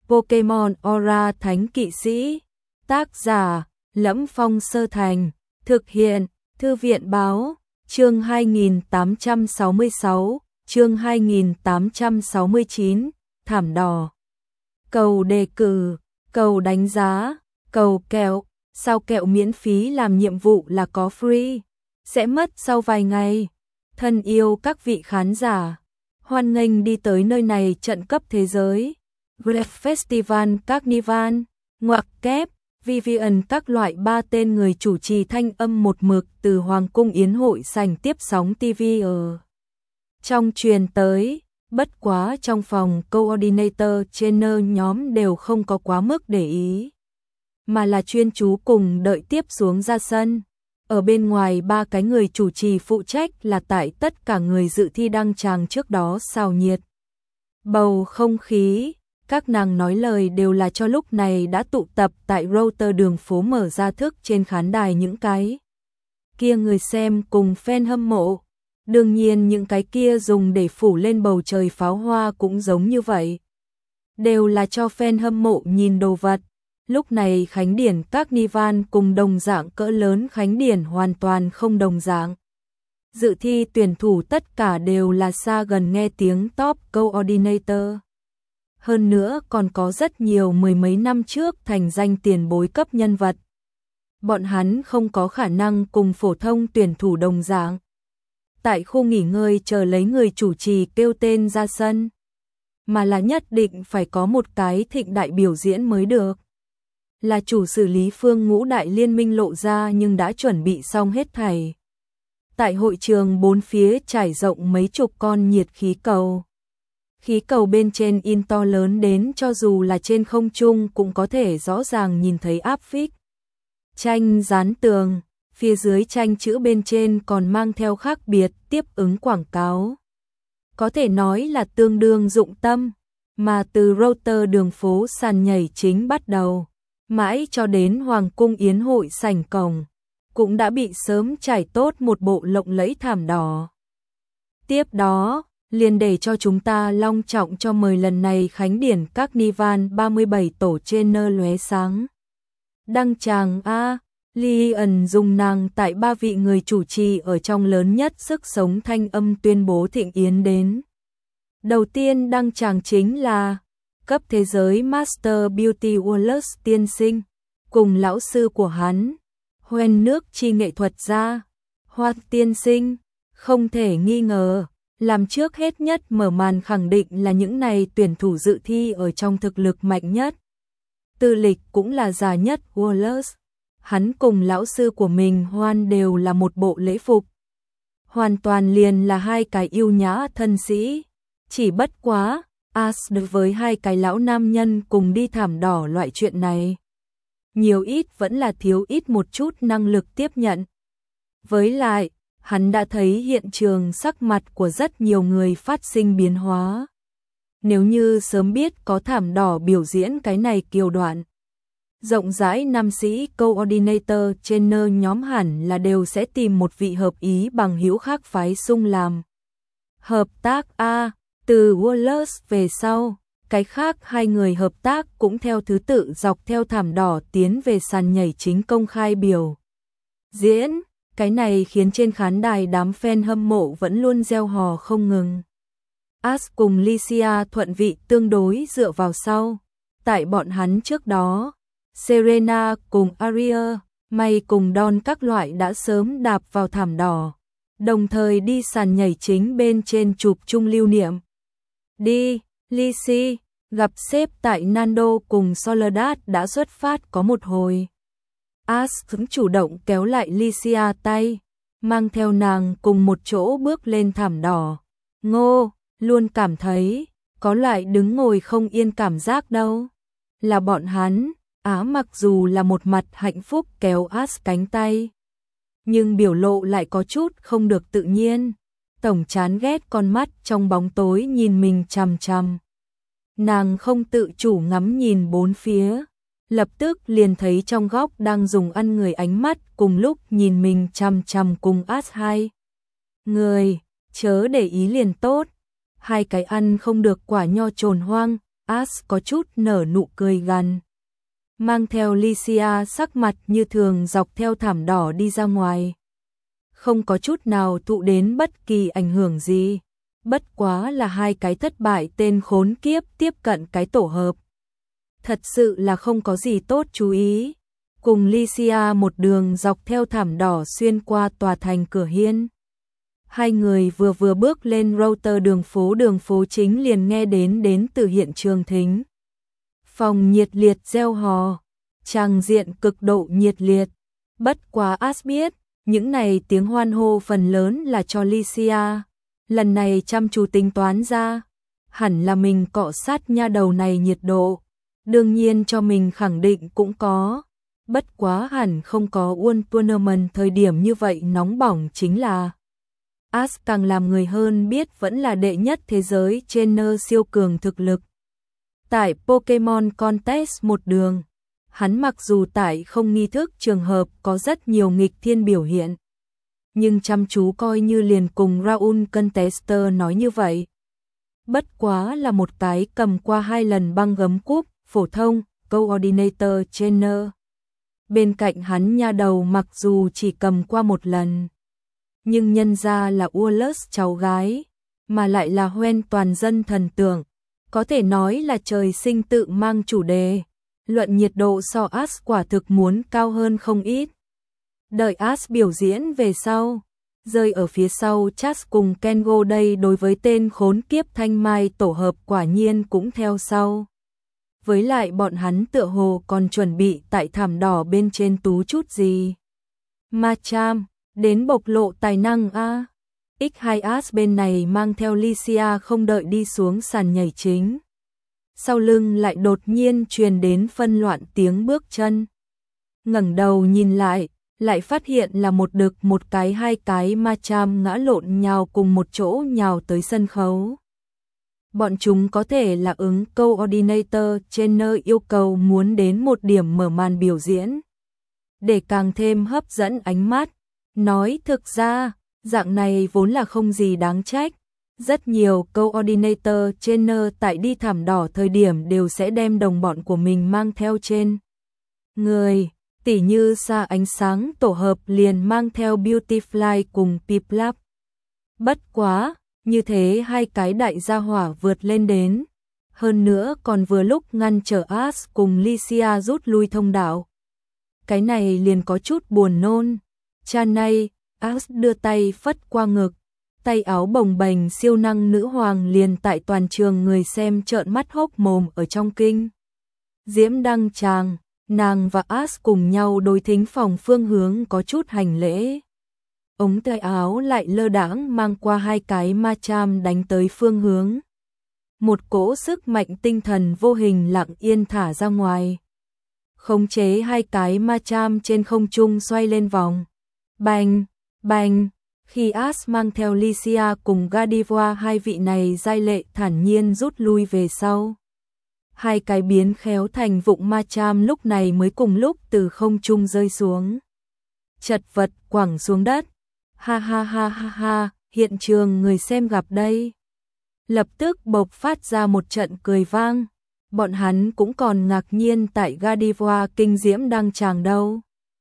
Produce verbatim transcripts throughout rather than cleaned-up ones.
Pokemon Aura Thánh Kỵ Sĩ. Tác giả: Lẫm Phong Sơ Thành. Thực hiện: Thư viện Báo. Chương hai nghìn tám trăm sáu mươi sáu, chương hai nghìn tám trăm sáu mươi chín, thảm đỏ. Cầu đề cử, cầu đánh giá, cầu kẹo. Sao kẹo miễn phí làm nhiệm vụ là có free, sẽ mất sau vài ngày. Thân yêu các vị khán giả, hoan nghênh đi tới nơi này trận cấp thế giới. Great Festival Carnival, ngoặc kép, Vivian các loại ba tên người chủ trì thanh âm một mực từ Hoàng cung Yến hội sảnh tiếp sóng ti vi ở trong truyền tới. Bất quá trong phòng coordinator trainer nhóm đều không có quá mức để ý, mà là chuyên chú cùng đợi tiếp xuống ra sân. Ở bên ngoài ba cái người chủ trì phụ trách là tại tất cả người dự thi đăng tràng trước đó xào nhiệt bầu không khí. Các nàng nói lời đều là cho lúc này đã tụ tập tại router đường phố mở ra thức trên khán đài những cái kia người xem cùng fan hâm mộ. Đương nhiên những cái kia dùng để phủ lên bầu trời pháo hoa cũng giống như vậy, đều là cho fan hâm mộ nhìn đồ vật. Lúc này khánh điển Carnival cùng đồng dạng cỡ lớn khánh điển hoàn toàn không đồng dạng. Dự thi tuyển thủ tất cả đều là xa gần nghe tiếng top coordinator. Hơn nữa còn có rất nhiều mười mấy năm trước thành danh tiền bối cấp nhân vật. Bọn hắn không có khả năng cùng phổ thông tuyển thủ đồng dạng tại khu nghỉ ngơi chờ lấy người chủ trì kêu tên ra sân, mà là nhất định phải có một cái thịnh đại biểu diễn mới được. Là chủ xử lý phương ngũ đại liên minh lộ ra nhưng đã chuẩn bị xong hết thảy. Tại hội trường bốn phía trải rộng mấy chục con nhiệt khí cầu. Khí cầu bên trên in to lớn đến cho dù là trên không trung cũng có thể rõ ràng nhìn thấy áp phích. Tranh dán tường, phía dưới tranh chữ bên trên còn mang theo khác biệt tiếp ứng quảng cáo. Có thể nói là tương đương dụng tâm, mà từ router đường phố sàn nhảy chính bắt đầu, mãi cho đến Hoàng cung Yến hội sảnh cổng, cũng đã bị sớm trải tốt một bộ lộng lẫy thảm đỏ. Tiếp đó, liền để cho chúng ta long trọng cho mời lần này khánh điển Carnival ba mươi bảy tổ trainer lóe sáng. Đăng tràng A, Lion dùng nàng tại ba vị người chủ trì ở trong lớn nhất sức sống thanh âm tuyên bố thịnh yến đến. Đầu tiên đăng tràng chính là cấp thế giới Master Beauty Wallace tiên sinh, cùng lão sư của hắn, hoen nước chi nghệ thuật gia, Hoa tiên sinh. Không thể nghi ngờ, làm trước hết nhất mở màn khẳng định là những này tuyển thủ dự thi ở trong thực lực mạnh nhất. Tư lịch cũng là già nhất Wallace. Hắn cùng lão sư của mình Hoan đều là một bộ lễ phục. Hoàn toàn liền là hai cái yêu nhã thân sĩ. Chỉ bất quá, As được với hai cái lão nam nhân cùng đi thảm đỏ loại chuyện này. Nhiều ít vẫn là thiếu ít một chút năng lực tiếp nhận. Với lại, hắn đã thấy hiện trường sắc mặt của rất nhiều người phát sinh biến hóa. Nếu như sớm biết có thảm đỏ biểu diễn cái này kiều đoạn, rộng rãi nam sĩ coordinator trainer nhóm hẳn là đều sẽ tìm một vị hợp ý bằng hữu khác phái sung làm hợp tác A. Từ Wallace về sau, cái khác hai người hợp tác cũng theo thứ tự dọc theo thảm đỏ tiến về sàn nhảy chính công khai biểu diễn. Cái này khiến trên khán đài đám fan hâm mộ vẫn luôn reo hò không ngừng. As cùng Licia thuận vị tương đối dựa vào sau. Tại bọn hắn trước đó, Serena cùng Aria, May cùng Don các loại đã sớm đạp vào thảm đỏ, đồng thời đi sàn nhảy chính bên trên chụp chung lưu niệm. Đi, Lizzie, gặp sếp tại Nando cùng Soledad đã xuất phát có một hồi. As cũng chủ động kéo lại Licia tay, mang theo nàng cùng một chỗ bước lên thảm đỏ. Ngô, luôn cảm thấy, có loại đứng ngồi không yên cảm giác đâu. Là bọn hắn, Á mặc dù là một mặt hạnh phúc kéo As cánh tay, nhưng biểu lộ lại có chút không được tự nhiên. Tổng chán ghét con mắt trong bóng tối nhìn mình chằm chằm. Nàng không tự chủ ngắm nhìn bốn phía, lập tức liền thấy trong góc đang dùng ăn người ánh mắt cùng lúc nhìn mình chằm chằm cùng As hai người, chớ để ý liền tốt. Hai cái ăn không được quả nho trồn hoang, As có chút nở nụ cười gằn. Mang theo Lycia sắc mặt như thường dọc theo thảm đỏ đi ra ngoài. Không có chút nào thụ đến bất kỳ ảnh hưởng gì. Bất quá là hai cái thất bại tên khốn kiếp tiếp cận cái tổ hợp. Thật sự là không có gì tốt chú ý. Cùng Lycia một đường dọc theo thảm đỏ xuyên qua tòa thành cửa hiên. Hai người vừa vừa bước lên router đường phố đường phố chính liền nghe đến đến từ hiện trường thính. Phòng nhiệt liệt reo hò, tràng diện cực độ nhiệt liệt. Bất quá As biết, những này tiếng hoan hô phần lớn là cho Lycia. Lần này chăm chú tính toán ra, hẳn là mình cọ sát nha đầu này nhiệt độ. Đương nhiên cho mình khẳng định cũng có. Bất quá hẳn không có World Tournament thời điểm như vậy nóng bỏng chính là. As càng làm người hơn biết vẫn là đệ nhất thế giới trên nơ siêu cường thực lực. Tại Pokemon Contest một đường, hắn mặc dù tại không nghi thức trường hợp có rất nhiều nghịch thiên biểu hiện. Nhưng chăm chú coi như liền cùng Raul Contester nói như vậy. Bất quá là một cái cầm qua hai lần băng gấm cúp, phổ thông, Coordinator Trainer. Bên cạnh hắn nha đầu mặc dù chỉ cầm qua một lần. Nhưng nhân ra là Wallace cháu gái, mà lại là hoen toàn dân thần tượng. Có thể nói là trời sinh tự mang chủ đề. Luận nhiệt độ so As quả thực muốn cao hơn không ít. Đợi As biểu diễn về sau. Rơi ở phía sau Chas cùng Kengo đây đối với tên khốn kiếp thanh mai tổ hợp quả nhiên cũng theo sau. Với lại bọn hắn tựa hồ còn chuẩn bị tại thảm đỏ bên trên tú chút gì. Machamp, đến bộc lộ tài năng a. ích hai As bên này mang theo Lycia không đợi đi xuống sàn nhảy chính. Sau lưng lại đột nhiên truyền đến phân loạn tiếng bước chân. Ngẩng đầu nhìn lại, lại phát hiện là một đực một cái hai cái Machamp ngã lộn nhào cùng một chỗ nhào tới sân khấu. Bọn chúng có thể là ứng Coordinator Trainer yêu cầu muốn đến một điểm mở màn biểu diễn. Để càng thêm hấp dẫn ánh mắt, nói thực ra, dạng này vốn là không gì đáng trách. Rất nhiều Coordinator Trainer tại đi thảm đỏ thời điểm đều sẽ đem đồng bọn của mình mang theo trên người. Tỉ như xa ánh sáng tổ hợp liền mang theo Beautyfly cùng Piplup. Bất quá, như thế hai cái đại gia hỏa vượt lên đến. Hơn nữa còn vừa lúc ngăn trở As cùng Lycia rút lui thông đạo. Cái này liền có chút buồn nôn. Cha nay, As đưa tay phất qua ngực. Tay áo bồng bềnh siêu năng nữ hoàng liền tại toàn trường người xem trợn mắt hốc mồm ở trong kinh. Diễm đăng tràng. Nàng và As cùng nhau đối thính phòng phương hướng có chút hành lễ. Ống tay áo lại lơ đãng mang qua hai cái Machamp đánh tới phương hướng. Một cỗ sức mạnh tinh thần vô hình lặng yên thả ra ngoài. Khống chế hai cái Machamp trên không trung xoay lên vòng. Bành, bành, khi As mang theo Lycia cùng Gardevoir hai vị này giai lệ thản nhiên rút lui về sau. Hai cái biến khéo thành vụng Machamp lúc này mới cùng lúc từ không trung rơi xuống. Chật vật quẳng xuống đất. Ha ha ha ha ha, hiện trường người xem gặp đây. Lập tức bộc phát ra một trận cười vang. Bọn hắn cũng còn ngạc nhiên tại Gardevoir kinh diễm đang tràng đâu.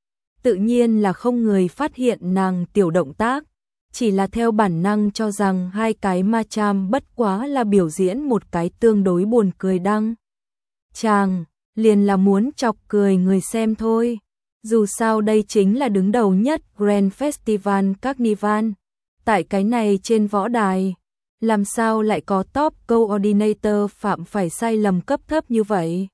Tự nhiên là không người phát hiện nàng tiểu động tác. Chỉ là theo bản năng cho rằng hai cái Machamp bất quá là biểu diễn một cái tương đối buồn cười đăng. Chàng, liền là muốn chọc cười người xem thôi. Dù sao đây chính là đứng đầu nhất Grand Festival Carnival. Tại cái này trên võ đài, làm sao lại có top coordinator phạm phải sai lầm cấp thấp như vậy?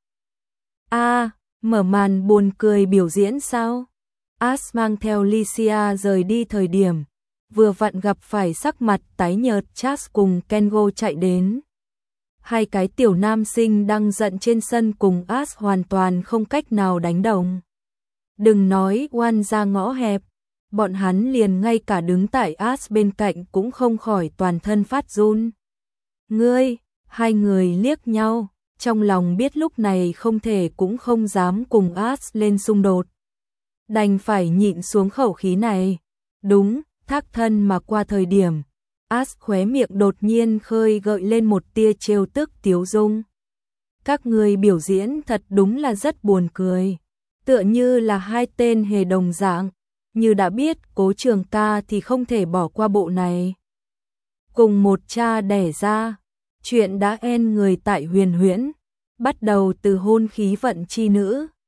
A, à, mở màn buồn cười biểu diễn sao? As mang theo Lycia rời đi thời điểm, vừa vặn gặp phải sắc mặt tái nhợt Chas cùng Kengo chạy đến. Hai cái tiểu nam sinh đang giận trên sân cùng As hoàn toàn không cách nào đánh đồng. Đừng nói oan ra ngõ hẹp, bọn hắn liền ngay cả đứng tại As bên cạnh cũng không khỏi toàn thân phát run. Ngươi, hai người liếc nhau, trong lòng biết lúc này không thể cũng không dám cùng As lên xung đột. Đành phải nhịn xuống khẩu khí này. Đúng, thác thân mà qua thời điểm. As khóe miệng đột nhiên khơi gợi lên một tia trêu tức tiếu dung. các người biểu diễn thật đúng là rất buồn cười, tựa như là hai tên hề đồng dạng, như đã biết Cố Trường Ca thì không thể bỏ qua bộ này. Cùng một cha đẻ ra, chuyện đã en người tại Huyền Huyễn, bắt đầu từ hôn khí vận chi nữ,